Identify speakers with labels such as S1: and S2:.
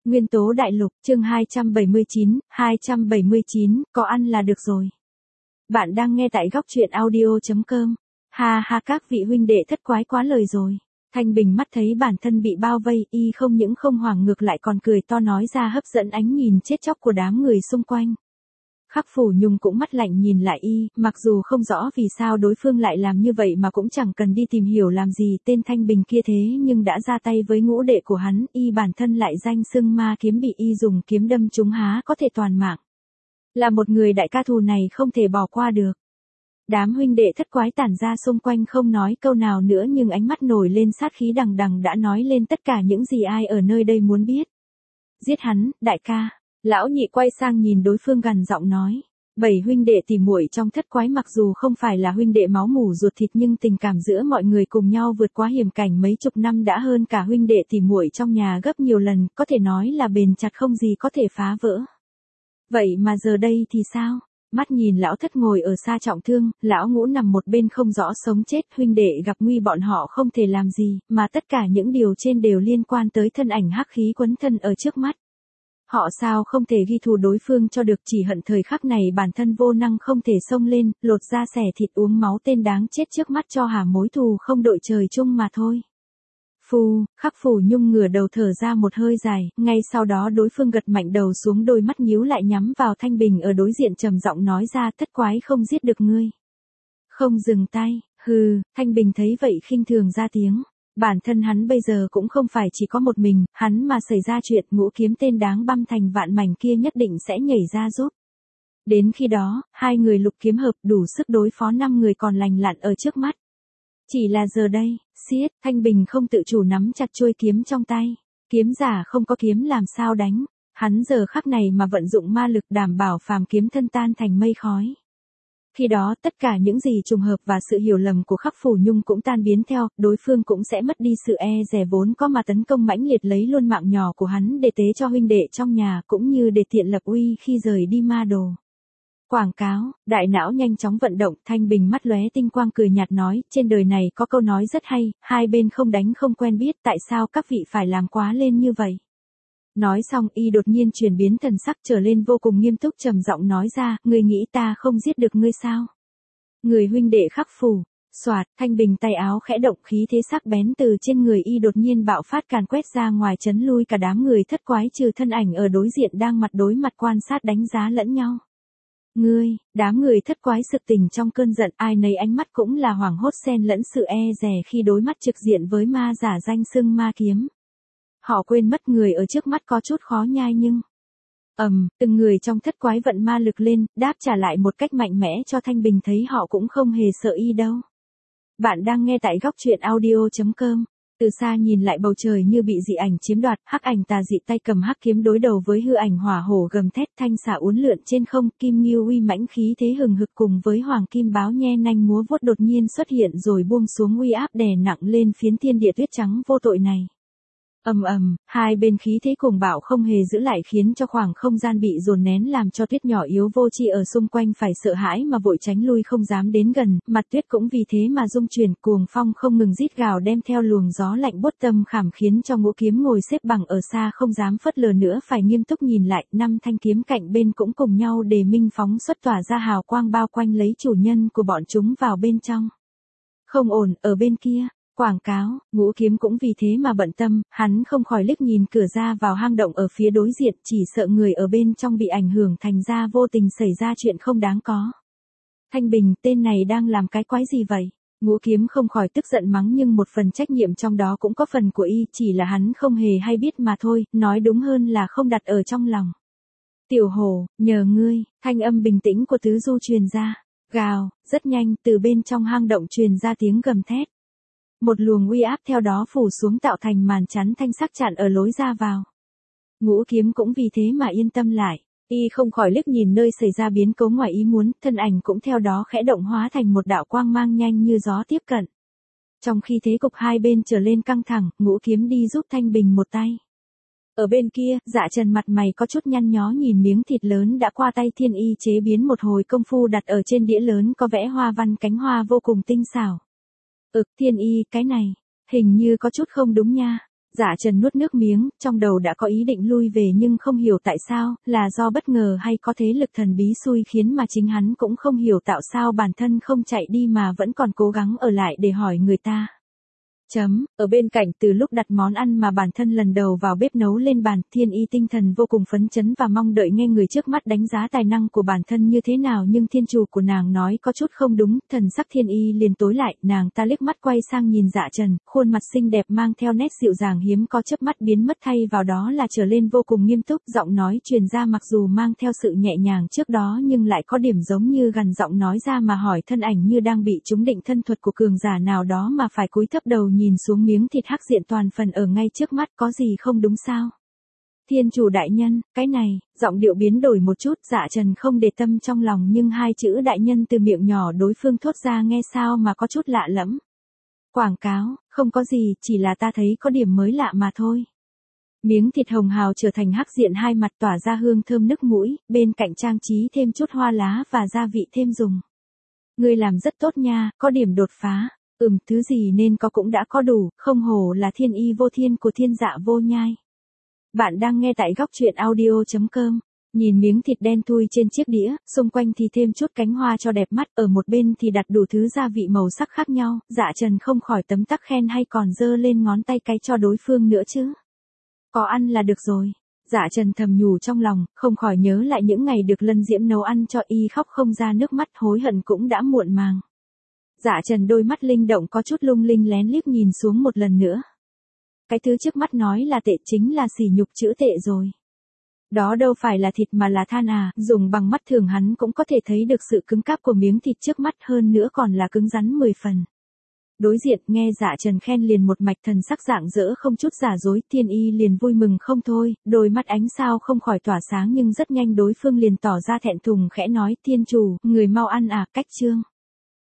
S1: Nguyên tố đại lục, chương 279, có ăn là được rồi. Bạn đang nghe tại góc truyện audio.com. Ha ha, các vị huynh đệ thất quái quá lời rồi. Thanh Bình mắt thấy bản thân bị bao vây, y không những không hoảng ngược lại còn cười to nói ra hấp dẫn ánh nhìn chết chóc của đám người xung quanh. Khắc Phủ Nhung cũng mắt lạnh nhìn lại y, mặc dù không rõ vì sao đối phương lại làm như vậy mà cũng chẳng cần đi tìm hiểu làm gì tên Thanh Bình kia thế nhưng đã ra tay với ngũ đệ của hắn, y bản thân lại danh xưng ma kiếm bị y dùng kiếm đâm trúng há có thể toàn mạng. Là một người đại ca thù này không thể bỏ qua được. Đám huynh đệ thất quái tản ra xung quanh không nói câu nào nữa nhưng ánh mắt nổi lên sát khí đằng đằng đã nói lên tất cả những gì ai ở nơi đây muốn biết. Giết hắn, đại ca. Lão nhị quay sang nhìn đối phương gằn giọng nói. 7 huynh đệ tỉ muội trong thất quái mặc dù không phải là huynh đệ máu mủ ruột thịt nhưng tình cảm giữa mọi người cùng nhau vượt qua hiểm cảnh mấy chục năm đã hơn cả huynh đệ tỉ muội trong nhà gấp nhiều lần, có thể nói là bền chặt không gì có thể phá vỡ. Vậy mà giờ đây thì sao? Mắt nhìn lão thất ngồi ở xa trọng thương, lão ngũ nằm một bên không rõ sống chết, huynh đệ gặp nguy bọn họ không thể làm gì, mà tất cả những điều trên đều liên quan tới thân ảnh hắc khí quấn thân ở trước mắt. Họ sao không thể ghi thù đối phương cho được, chỉ hận thời khắc này bản thân vô năng không thể xông lên, lột da xẻ thịt uống máu tên đáng chết trước mắt cho hả mối thù không đội trời chung mà thôi. Khắc Phủ Nhung ngửa đầu thở ra một hơi dài, ngay sau đó đối phương gật mạnh đầu xuống, đôi mắt nhíu lại nhắm vào Thanh Bình ở đối diện trầm giọng nói ra, thất quái không giết được ngươi. Không dừng tay, hừ, Thanh Bình thấy vậy khinh thường ra tiếng. Bản thân hắn bây giờ cũng không phải chỉ có một mình, hắn mà xảy ra chuyện ngũ kiếm tên đáng băm thành vạn mảnh kia nhất định sẽ nhảy ra giúp. Đến khi đó, hai người lục kiếm hợp đủ sức đối phó 5 người còn lành lặn ở trước mắt. Chỉ là giờ đây, xiết, Thanh Bình không tự chủ nắm chặt chuôi kiếm trong tay. Kiếm giả không có kiếm làm sao đánh, hắn giờ khắc này mà vận dụng ma lực đảm bảo phàm kiếm thân tan thành mây khói. Khi đó tất cả những gì trùng hợp và sự hiểu lầm của Khắc Phủ Nhung cũng tan biến theo, đối phương cũng sẽ mất đi sự e dè vốn có mà tấn công mãnh liệt lấy luôn mạng nhỏ của hắn để tế cho huynh đệ trong nhà cũng như để tiện lập uy khi rời đi ma đồ. Quảng cáo, đại não nhanh chóng vận động, Thanh Bình mắt lóe tinh quang cười nhạt nói, trên đời này có câu nói rất hay, hai bên không đánh không quen biết, tại sao các vị phải làm quá lên như vậy. Nói xong y đột nhiên chuyển biến thần sắc trở lên vô cùng nghiêm túc trầm giọng nói ra, ngươi nghĩ ta không giết được ngươi sao? Người huynh đệ Khắc Phủ, soạt, Thanh Bình tay áo khẽ động khí thế sắc bén từ trên người y đột nhiên bạo phát càn quét ra ngoài chấn lui cả đám người thất quái trừ thân ảnh ở đối diện đang mặt đối mặt quan sát đánh giá lẫn nhau. Ngươi, đám người thất quái sực tỉnh trong cơn giận, ai nấy ánh mắt cũng là hoảng hốt xen lẫn sự e dè khi đối mắt trực diện với ma giả danh xưng ma kiếm. Họ quên mất người ở trước mắt có chút khó nhai nhưng... từng người trong thất quái vận ma lực lên, đáp trả lại một cách mạnh mẽ cho Thanh Bình thấy họ cũng không hề sợ y đâu. Bạn đang nghe tại góc truyện audio.com. Từ xa nhìn lại bầu trời như bị dị ảnh chiếm đoạt, hắc ảnh tà dị tay cầm hắc kiếm đối đầu với hư ảnh hỏa hổ gầm thét, thanh xà uốn lượn trên không, kim ngưu uy mãnh khí thế hừng hực cùng với hoàng kim báo nhe nanh múa vuốt đột nhiên xuất hiện rồi buông xuống uy áp đè nặng lên phiến thiên địa tuyết trắng vô tội này. Hai bên khí thế cùng bạo không hề giữ lại khiến cho khoảng không gian bị dồn nén làm cho tuyết nhỏ yếu vô tri ở xung quanh phải sợ hãi mà vội tránh lui không dám đến gần, mặt tuyết cũng vì thế mà rung chuyển, cuồng phong không ngừng rít gào đem theo luồng gió lạnh buốt tâm khảm khiến cho ngũ kiếm ngồi xếp bằng ở xa không dám phớt lờ nữa phải nghiêm túc nhìn lại, 5 thanh kiếm cạnh bên cũng cùng nhau đề minh phóng xuất tỏa ra hào quang bao quanh lấy chủ nhân của bọn chúng vào bên trong. Không ổn, ở bên kia. Quảng cáo, ngũ kiếm cũng vì thế mà bận tâm, hắn không khỏi liếc nhìn cửa ra vào hang động ở phía đối diện, chỉ sợ người ở bên trong bị ảnh hưởng thành ra vô tình xảy ra chuyện không đáng có. Thanh Bình, tên này đang làm cái quái gì vậy? Ngũ kiếm không khỏi tức giận mắng nhưng một phần trách nhiệm trong đó cũng có phần của y, chỉ là hắn không hề hay biết mà thôi, nói đúng hơn là không đặt ở trong lòng. Tiểu Hổ, nhờ ngươi, thanh âm bình tĩnh của Tứ Du truyền ra. Gào, rất nhanh, từ bên trong hang động truyền ra tiếng gầm thét. Một luồng uy áp theo đó phủ xuống tạo thành màn chắn thanh sắc chặn ở lối ra vào. Ngũ kiếm cũng vì thế mà yên tâm lại, y không khỏi liếc nhìn nơi xảy ra biến cố ngoài ý muốn, thân ảnh cũng theo đó khẽ động hóa thành một đạo quang mang nhanh như gió tiếp cận. Trong khi thế cục hai bên trở lên căng thẳng, ngũ kiếm đi giúp Thanh Bình một tay. Ở bên kia, Dạ Trần mặt mày có chút nhăn nhó nhìn miếng thịt lớn đã qua tay thiên y chế biến một hồi công phu đặt ở trên đĩa lớn có vẽ hoa văn cánh hoa vô cùng tinh xảo. Thiên y, cái này, hình như có chút không đúng nha. Dạ Trần nuốt nước miếng, trong đầu đã có ý định lui về nhưng không hiểu tại sao, là do bất ngờ hay có thế lực thần bí xui khiến mà chính hắn cũng không hiểu tạo sao bản thân không chạy đi mà vẫn còn cố gắng ở lại để hỏi người ta. Ở bên cạnh từ lúc đặt món ăn mà bản thân lần đầu vào bếp nấu lên bàn, Thiên Y tinh thần vô cùng phấn chấn và mong đợi nghe người trước mắt đánh giá tài năng của bản thân như thế nào, nhưng thiên chủ của nàng nói có chút không đúng, thần sắc Thiên Y liền tối lại, nàng ta liếc mắt quay sang nhìn Dạ Trần, khuôn mặt xinh đẹp mang theo nét dịu dàng hiếm có chớp mắt biến mất thay vào đó là trở lên vô cùng nghiêm túc, giọng nói truyền ra mặc dù mang theo sự nhẹ nhàng trước đó nhưng lại có điểm giống như gần giọng nói ra mà hỏi thân ảnh như đang bị trúng định thân thuật của cường giả nào đó mà phải cúi thấp đầu nhìn xuống miếng thịt hắc diện toàn phần ở ngay trước mắt, có gì không đúng sao? Thiên chủ đại nhân, cái này, giọng điệu biến đổi một chút, Dạ Trần không để tâm trong lòng nhưng hai chữ đại nhân từ miệng nhỏ đối phương thốt ra nghe sao mà có chút lạ lẫm. Quảng cáo, không có gì, chỉ là ta thấy có điểm mới lạ mà thôi. Miếng thịt hồng hào trở thành hắc diện hai mặt tỏa ra hương thơm nức mũi, bên cạnh trang trí thêm chút hoa lá và gia vị thêm dùng. Ngươi làm rất tốt nha, có điểm đột phá. Thứ gì nên có cũng đã có đủ, không hổ là thiên y vô thiên của thiên dạ vô nhai. Bạn đang nghe tại góc truyện audio.com. Nhìn miếng thịt đen thui trên chiếc đĩa, xung quanh thì thêm chút cánh hoa cho đẹp mắt, ở một bên thì đặt đủ thứ gia vị màu sắc khác nhau, Dạ Trần không khỏi tấm tắc khen hay còn giơ lên ngón tay cái cho đối phương nữa chứ. Có ăn là được rồi. Dạ Trần thầm nhủ trong lòng, không khỏi nhớ lại những ngày được Lân Diễm nấu ăn cho y khóc không ra nước mắt, hối hận cũng đã muộn màng. Dạ Trần đôi mắt linh động có chút lung linh lén liếc nhìn xuống một lần nữa. Cái thứ trước mắt nói là tệ chính là sỉ nhục chữ tệ rồi. Đó đâu phải là thịt mà là than à, dùng bằng mắt thường hắn cũng có thể thấy được sự cứng cáp của miếng thịt trước mắt, hơn nữa còn là cứng rắn 10 phần. Đối diện nghe Dạ Trần khen liền một mạch, thần sắc rạng rỡ không chút giả dối, Thiên Y liền vui mừng không thôi, đôi mắt ánh sao không khỏi tỏa sáng nhưng rất nhanh đối phương liền tỏ ra thẹn thùng khẽ nói, thiên chủ, người mau ăn à, cách chương.